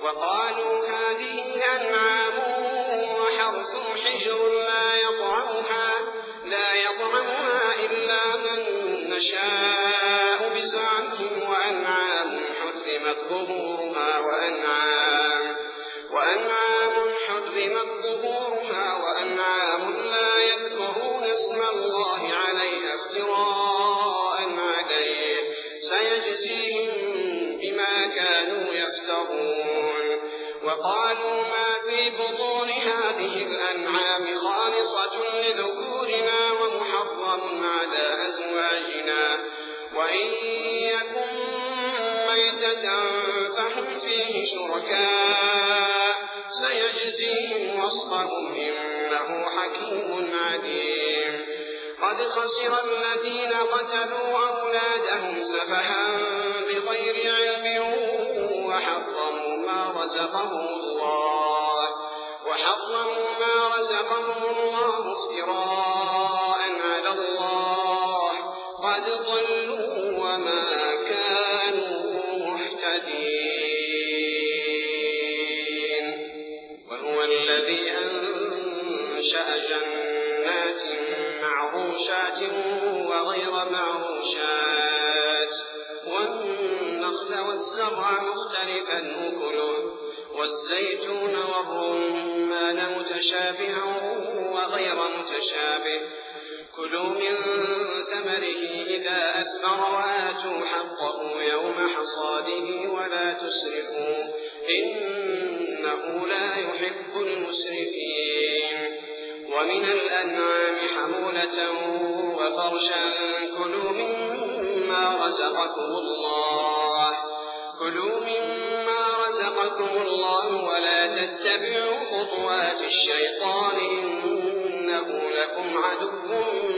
وقالوا هذه أنعام وحرث حجر لا يطعمها إلا من نشاء بزعمهم وأنعام حرمت ظهورها وأنعام لا يذكرون اسم الله عليها افتراء عليه سيجزيهم بما كانوا يفترون. وقالوا ما في بطون هذه الأنعام خالصة لذكورنا ومحرم على أزواجنا وإن يكن ميتة فهم فيه شركاء سيجزيهم وصفهم إنه حكيم عليم. قد خسر الذين قتلوا أولادهم سفها بغير علم وحرموا ما رزقهم الله افتراء على الله قد ضلوا وما كانوا مهتدين. وهو الذي أنشأ جنات معروشات وغير معروشات والنخل والزرع مختلفا أكله والزيتون والرمان متشابها وغير متشابه كلوا من ثمره إذا أثمر وآتوا حقه يوم حصاده ولا تسرفوا إنه لا يحب المسرفين. ومن الأنعام حمولة وفرشا كلوا مما رزقكم الله ولا تتبعوا خطوات الشيطان إنه لكم عدو